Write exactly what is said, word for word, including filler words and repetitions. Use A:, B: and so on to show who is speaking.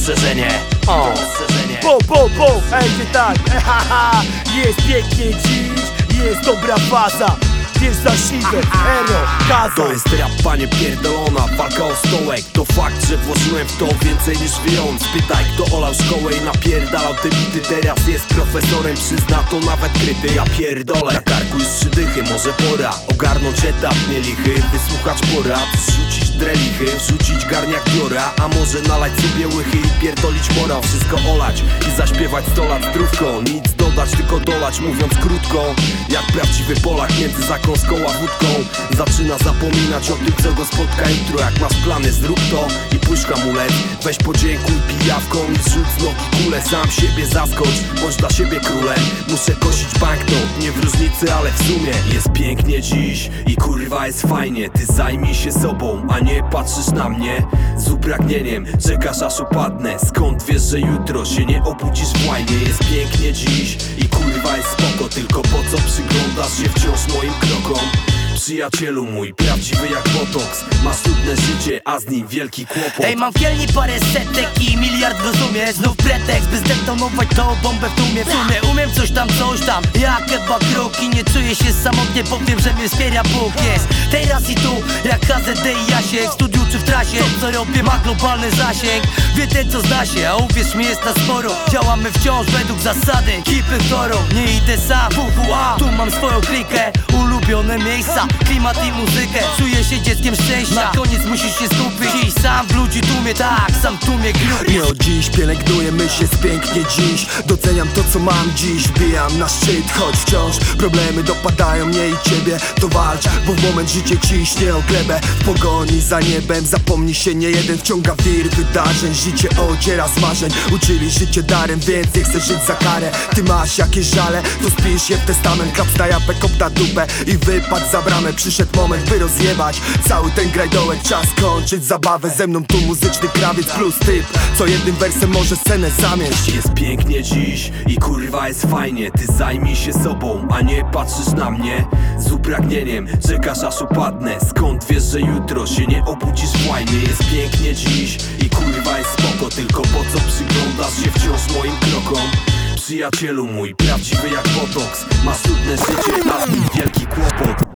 A: ostrzeżenie. O, ostrzeżenie.
B: Bo, bo, bo, ej, nie tak, ehaha. Jest pięknie dziś, jest dobra faza. Wjeżdża Silver, Ero, Kaza.
A: To jest rap, panie pierdolona, walka o stołek. To fakt, że włożyłem w to więcej niż wy. Spytaj, kto olał szkołę i napierdalał te bity. Teraz jest profesorem, przyzna to nawet kryty. Ja pierdolę, na karku już trzy dychy. Może pora ogarnąć etap nielichy, wysłuchać porad, zrzucić drelichy, wrzucić garniak biora. A może nalać sobie łychy i pierdolić morał. Wszystko olać i zaśpiewać sto lat zdrówką. Nic dodać, tylko dolać, mówiąc krótko. Jak prawdziwy Polak między zakąską a wódką zaczyna zapominać o tym, co go spotka jutro. Jak masz plany, zrób to i puść hamulec. Weź podziękuj pijawką i zrzuć z nogi kulę. Sam siebie zaskocz, bądź dla siebie królem. Muszę kosić banknot, nie w różnicy, ale w sumie jest pięknie dziś i kurwa jest fajnie. Ty zajmij się sobą, a nie patrzysz na mnie z upragnieniem. Czekasz aż upadnę, skąd wiesz, że jutro się nie obudzisz w łajnie. Jest pięknie dziś i kurwa jest spoko, tylko po co przyglądasz się wciąż moim krokom? Przyjacielu mój, prawdziwy jak botoks. Masz trudne życie, a z nim wielki kłopot.
C: Ej, mam w kielni parę setek i miliard rozumiesz. Znów pretekst, by zdetonować tą bombę w tłumie. W sumie umiem coś tam, coś tam, jak chyba kroki. Nie czuję się samotnie, powiem, że mnie wspiera Bóg. Jest teraz i tu, jak H Z D i Jasiek. W studiu czy w trasie, to co robię ma globalny zasięg. Wie ten co zna się, a uwierz mi jest nas sporo. Działamy wciąż według zasady Keep it thorough. Nie idę sam, W W A, tu mam swoją klikę. Ulubione miejsca, klimat i muzykę. Czuję się dzieckiem szczęścia, na koniec musisz się skupić. Dziś sam w ludzi tłumie, tak, sam tłumie grupię.
D: Nie od dziś pielęgnuję myśl, jest pięknie dziś. Doceniam to co mam dziś, wbijam na szczyt. Choć wciąż problemy dopadają mnie i ciebie. To walcz, bo w moment życie ciśnie o glebę. W pogoni za niebem zapomni się nie jeden. Wciąga wir wydarzeń, życie odziera z marzeń. Uczyli życie darem, więc nie chcę żyć za karę. Ty masz jakieś żale, to spisz je w testament. Klap na japę, kop na dupę i wypadł za bramę. Przyszedł moment, by rozjebać cały ten grajdołek. Czas kończyć zabawę, ze mną tu muzyczny krawiec plus typ, co jednym wersem może scenę zamieść.
A: Jest pięknie dziś i kurwa jest fajnie. Ty zajmij się sobą, a nie patrzysz na mnie z upragnieniem. Czekasz aż upadnę, skąd wiesz, że jutro się nie obudzisz w łajnie. Jest pięknie dziś i kurwa jest spoko, tylko po co przyglądasz się wciąż moim krokom? Przyjacielu mój, prawdziwy jak botoks. Masz trudne życie, a z nim wielki kłopot.